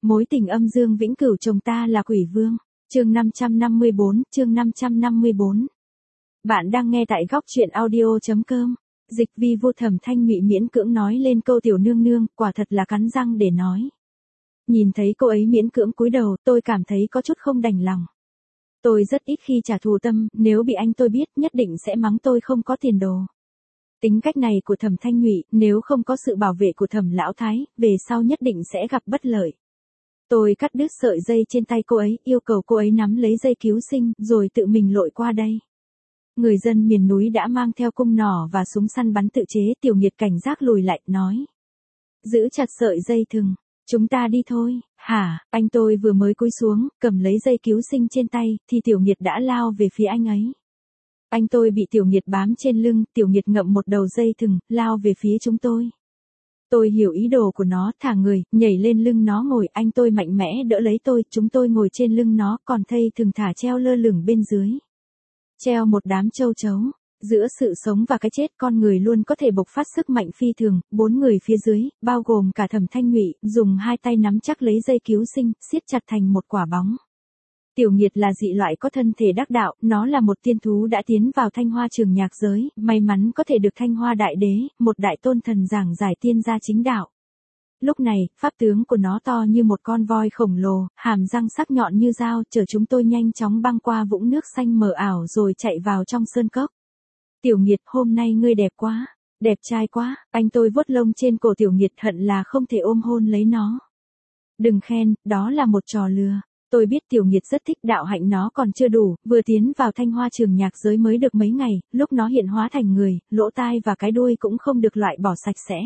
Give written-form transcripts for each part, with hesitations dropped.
Mối tình âm dương vĩnh cửu chồng ta là quỷ vương. Chương 554. Bạn đang nghe tại góc truyện audio.com. Dịch vi vô Thẩm Thanh Nhụy miễn cưỡng nói lên câu tiểu nương nương, quả thật là cắn răng để nói. Nhìn thấy cô ấy miễn cưỡng cúi đầu, tôi cảm thấy có chút không đành lòng. Tôi rất ít khi trả thù tâm, nếu bị anh tôi biết nhất định sẽ mắng tôi không có tiền đồ. Tính cách này của Thẩm Thanh Nhụy, nếu không có sự bảo vệ của Thẩm Lão Thái, về sau nhất định sẽ gặp bất lợi. Tôi cắt đứt sợi dây trên tay cô ấy, yêu cầu cô ấy nắm lấy dây cứu sinh, rồi tự mình lội qua đây. Người dân miền núi đã mang theo cung nỏ và súng săn bắn tự chế, Tiểu Nghiệt cảnh giác lùi lại, nói. Giữ chặt sợi dây thừng, chúng ta đi thôi. Hả, anh tôi vừa mới cúi xuống, cầm lấy dây cứu sinh trên tay, thì Tiểu Nghiệt đã lao về phía anh ấy. Anh tôi bị Tiểu Nghiệt bám trên lưng, Tiểu Nghiệt ngậm một đầu dây thừng, lao về phía chúng tôi. Tôi hiểu ý đồ của nó, thả người, nhảy lên lưng nó ngồi, anh tôi mạnh mẽ đỡ lấy tôi, chúng tôi ngồi trên lưng nó, còn thây thừng thả treo lơ lửng bên dưới. Treo một đám châu chấu, giữa sự sống và cái chết con người luôn có thể bộc phát sức mạnh phi thường, 4 người phía dưới, bao gồm cả Thẩm Thanh Nhụy, dùng hai tay nắm chắc lấy dây cứu sinh, siết chặt thành một quả bóng. Tiểu Nghiệt là dị loại có thân thể đắc đạo, nó là một tiên thú đã tiến vào Thanh Hoa trường nhạc giới, may mắn có thể được Thanh Hoa đại đế, một đại tôn thần giảng giải tiên gia chính đạo. Lúc này, pháp tướng của nó to như một con voi khổng lồ, hàm răng sắc nhọn như dao, chở chúng tôi nhanh chóng băng qua vũng nước xanh mờ ảo rồi chạy vào trong sơn cốc. Tiểu Nghiệt, hôm nay ngươi đẹp quá, đẹp trai quá, anh tôi vuốt lông trên cổ Tiểu Nghiệt, hận là không thể ôm hôn lấy nó. Đừng khen, đó là một trò lừa. Tôi biết Tiểu Nghiệt rất thích, đạo hạnh nó còn chưa đủ, vừa tiến vào Thanh Hoa trường nhạc giới mới được mấy ngày, lúc nó hiện hóa thành người, lỗ tai và cái đuôi cũng không được loại bỏ sạch sẽ.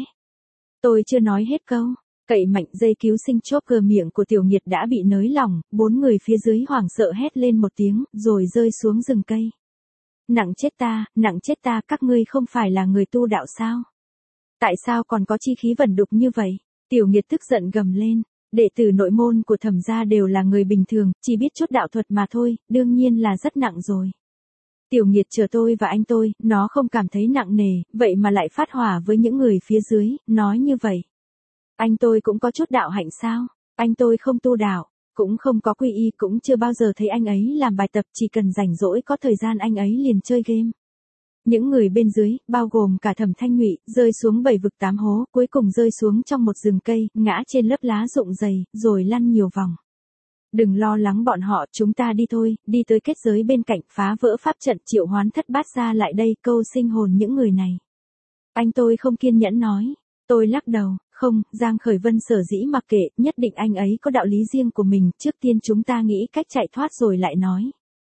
Tôi chưa nói hết câu, cậy mạnh dây cứu sinh, chốt cờ miệng của Tiểu Nghiệt đã bị nới lỏng, 4 người phía dưới hoảng sợ hét lên một tiếng, rồi rơi xuống rừng cây. Nặng chết ta, các ngươi không phải là người tu đạo sao? Tại sao còn có chi khí vẩn đục như vậy? Tiểu Nghiệt tức giận gầm lên. Đệ tử nội môn của Thẩm gia đều là người bình thường, chỉ biết chút đạo thuật mà thôi, đương nhiên là rất nặng rồi. Tiểu Nghiệt chờ tôi và anh tôi, nó không cảm thấy nặng nề, vậy mà lại phát hỏa với những người phía dưới, nói như vậy. Anh tôi cũng có chút đạo hạnh sao? Anh tôi không tu đạo, cũng không có quy y, cũng chưa bao giờ thấy anh ấy làm bài tập, chỉ cần rảnh rỗi có thời gian anh ấy liền chơi game. Những người bên dưới, bao gồm cả Thẩm Thanh Nhụy, rơi xuống 7 vực 8 hố, cuối cùng rơi xuống trong một rừng cây, ngã trên lớp lá rụng dày, rồi lăn nhiều vòng. Đừng lo lắng bọn họ, chúng ta đi thôi, đi tới kết giới bên cạnh, phá vỡ pháp trận, triệu hoán thất bát ra lại đây, câu sinh hồn những người này. Anh tôi không kiên nhẫn nói. Tôi lắc đầu, không, Giang Khởi Vân sở dĩ mặc kệ, nhất định anh ấy có đạo lý riêng của mình, trước tiên chúng ta nghĩ cách chạy thoát rồi lại nói.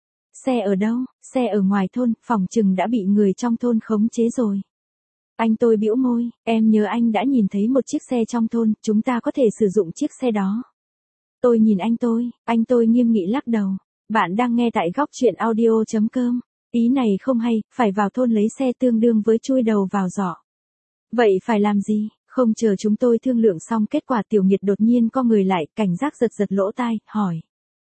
Xe ở đâu? Xe ở ngoài thôn, phòng chừng đã bị người trong thôn khống chế rồi. Anh tôi bĩu môi, em nhớ anh đã nhìn thấy một chiếc xe trong thôn, chúng ta có thể sử dụng chiếc xe đó. Tôi nhìn anh tôi nghiêm nghị lắc đầu. Bạn đang nghe tại góc truyện audio.com. Ý này không hay, phải vào thôn lấy xe tương đương với chui đầu vào giỏ. Vậy phải làm gì? Không chờ chúng tôi thương lượng xong, kết quả Tiểu Nghiệt đột nhiên co người lại, cảnh giác giật giật lỗ tai, hỏi.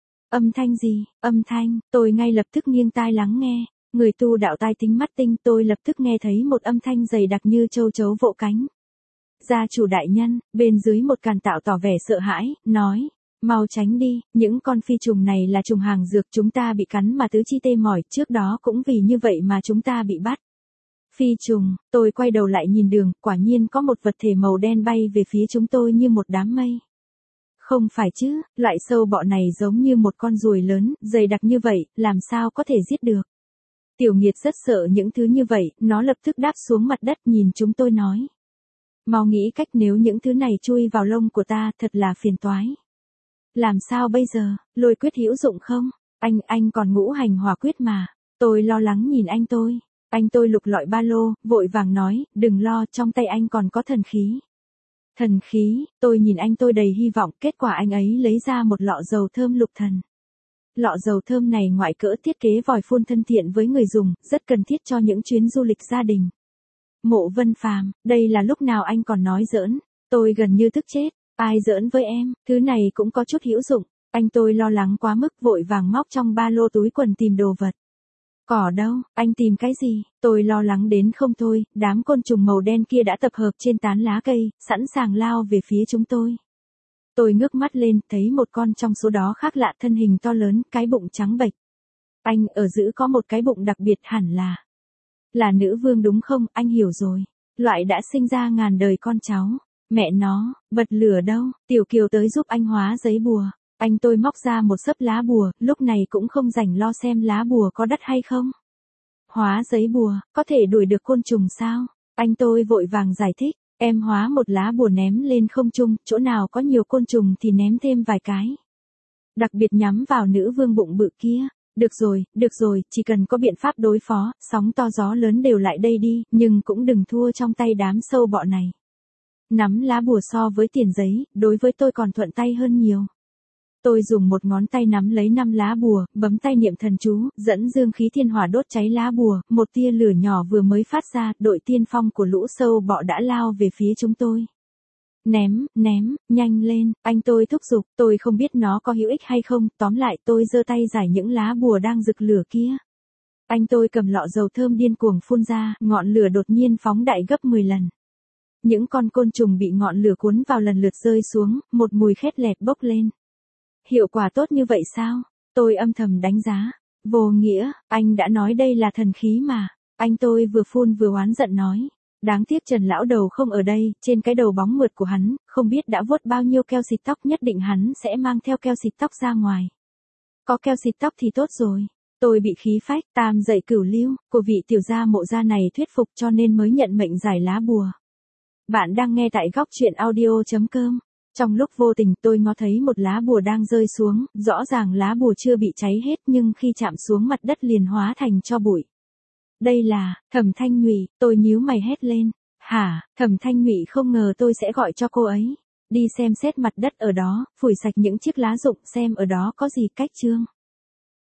Âm thanh gì? Âm thanh, tôi ngay lập tức nghiêng tai lắng nghe. Người tu đạo tai tính mắt tinh, tôi lập tức nghe thấy một âm thanh dày đặc như châu chấu vỗ cánh. Gia chủ đại nhân, bên dưới một càn tạo tỏ vẻ sợ hãi, nói. Mau tránh đi, những con phi trùng này là trùng hàng dược, chúng ta bị cắn mà tứ chi tê mỏi, trước đó cũng vì như vậy mà chúng ta bị bắt. Phi trùng, tôi quay đầu lại nhìn đường, quả nhiên có một vật thể màu đen bay về phía chúng tôi như một đám mây. Không phải chứ, loại sâu bọ này giống như một con ruồi lớn, dày đặc như vậy, làm sao có thể giết được. Tiểu Nghiệt rất sợ những thứ như vậy, nó lập tức đáp xuống mặt đất nhìn chúng tôi nói. Mau nghĩ cách, nếu những thứ này chui vào lông của ta, thật là phiền toái. Làm sao bây giờ, lôi quyết hữu dụng không? Anh còn ngũ hành hỏa quyết mà. Tôi lo lắng nhìn anh tôi. Anh tôi lục lọi ba lô, vội vàng nói, đừng lo, trong tay anh còn có thần khí. Thần khí, tôi nhìn anh tôi đầy hy vọng, kết quả anh ấy lấy ra một lọ dầu thơm lục thần. Lọ dầu thơm này ngoại cỡ, thiết kế vòi phun thân thiện với người dùng, rất cần thiết cho những chuyến du lịch gia đình. Mộ Vân Phàm, đây là lúc nào anh còn nói giỡn, tôi gần như tức chết, ai giỡn với em, thứ này cũng có chút hữu dụng, anh tôi lo lắng quá mức vội vàng móc trong ba lô túi quần tìm đồ vật. Cỏ đâu, anh tìm cái gì, tôi lo lắng đến không thôi, đám côn trùng màu đen kia đã tập hợp trên tán lá cây, sẵn sàng lao về phía chúng tôi. Tôi ngước mắt lên, thấy một con trong số đó khác lạ, thân hình to lớn, cái bụng trắng bệch. Anh ở giữa có một cái bụng đặc biệt, hẳn là nữ vương đúng không? Anh hiểu rồi. Loại đã sinh ra ngàn đời con cháu. Mẹ nó, bật lửa đâu? Tiểu Kiều tới giúp anh hóa giấy bùa. Anh tôi móc ra một xấp lá bùa, lúc này cũng không rảnh lo xem lá bùa có đắt hay không. Hóa giấy bùa, có thể đuổi được côn trùng sao? Anh tôi vội vàng giải thích. Em hóa một lá bùa ném lên không trung, chỗ nào có nhiều côn trùng thì ném thêm vài cái. Đặc biệt nhắm vào nữ vương bụng bự kia. Được rồi, chỉ cần có biện pháp đối phó, sóng to gió lớn đều lại đây đi, nhưng cũng đừng thua trong tay đám sâu bọ này. Nắm lá bùa so với tiền giấy, đối với tôi còn thuận tay hơn nhiều. Tôi dùng một ngón tay nắm lấy 5 lá bùa, bấm tay niệm thần chú, dẫn dương khí thiên hỏa đốt cháy lá bùa, một tia lửa nhỏ vừa mới phát ra, đội tiên phong của lũ sâu bọ đã lao về phía chúng tôi. Ném, nhanh lên, anh tôi thúc giục, tôi không biết nó có hữu ích hay không, tóm lại tôi giơ tay giải những lá bùa đang rực lửa kia. Anh tôi cầm lọ dầu thơm điên cuồng phun ra, ngọn lửa đột nhiên phóng đại gấp 10 lần. Những con côn trùng bị ngọn lửa cuốn vào lần lượt rơi xuống, một mùi khét lẹt bốc lên. Hiệu quả tốt như vậy sao? Tôi âm thầm đánh giá. Vô nghĩa, anh đã nói đây là thần khí mà. Anh tôi vừa phun vừa oán giận nói. Đáng tiếc Trần lão đầu không ở đây, trên cái đầu bóng mượt của hắn, không biết đã vuốt bao nhiêu keo xịt tóc, nhất định hắn sẽ mang theo keo xịt tóc ra ngoài. Có keo xịt tóc thì tốt rồi. Tôi bị khí phách, tam dạy cửu lưu, của vị tiểu gia mộ gia này thuyết phục cho nên mới nhận mệnh giải lá bùa. Bạn đang nghe tại góc truyện audio.com. Trong lúc vô tình tôi ngó thấy một lá bùa đang rơi xuống, rõ ràng lá bùa chưa bị cháy hết nhưng khi chạm xuống mặt đất liền hóa thành tro bụi. Đây là, Thẩm Thanh Nhụy, tôi nhíu mày hét lên. Hả, Thẩm Thanh Nhụy không ngờ tôi sẽ gọi cho cô ấy. Đi xem xét mặt đất ở đó, phủi sạch những chiếc lá rụng xem ở đó có gì cách chương.